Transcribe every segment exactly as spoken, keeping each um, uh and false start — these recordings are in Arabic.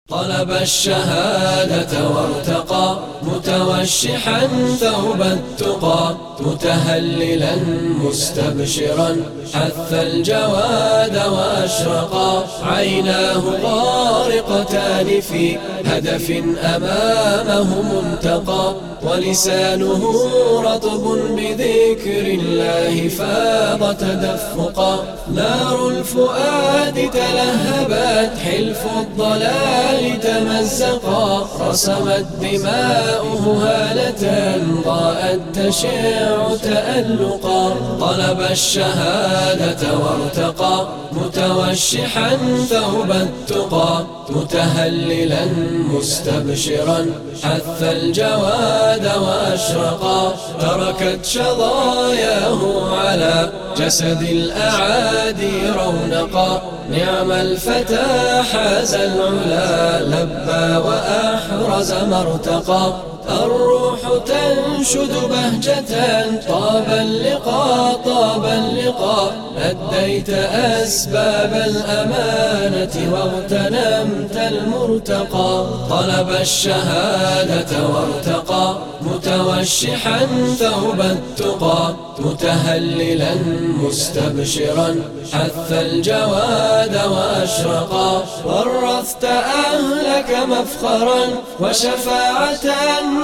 طلب الشهادة وارتقى متوشحا ثوب التقى متهللا مستبشرا حث الجواد وأشرقا عيناه غارقتان في هدف أمامه منتقى ولسانه رطب بذكر الله فاض تدفقا نار الفؤاد تلهبت حلف الضلال تمزقا رسمت دماؤه هالة ضاءت تشع تألقا طلب الشهادة وارتقى متوشحا ثوب التقى متهللا مستبشرا حث الجواد وأشرقا تركت شظاياه على جسد الأعادي رونقا نعم الفتى حاز العلا لبى وأحرز مرتقا الروح تنشد بهجة طاب اللقاء طاب اللقاء أديت أسباب الأمانة واغتنمت المرتقى طلب الشهادة وارتقى متوشحا ثوب التقى متهللا مستبشرا حث الجواد وأشرقا ورثت أهلك مفخرا وشفاعة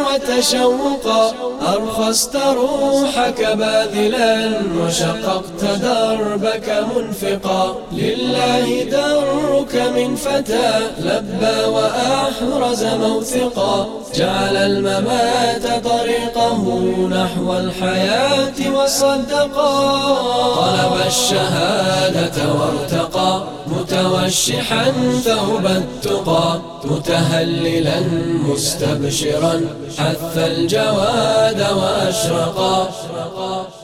وتشوقا أرخصت روحك باذلا وشققت دربك منفقا لله درك من فتى لبى وأحرز موثقا جعل الممات طريقه نحو الحياة وصدقا طلب الشهادة وارتقى متوشحا ثوب التقى متهللا مستبشرا حث الجواد وأشرقا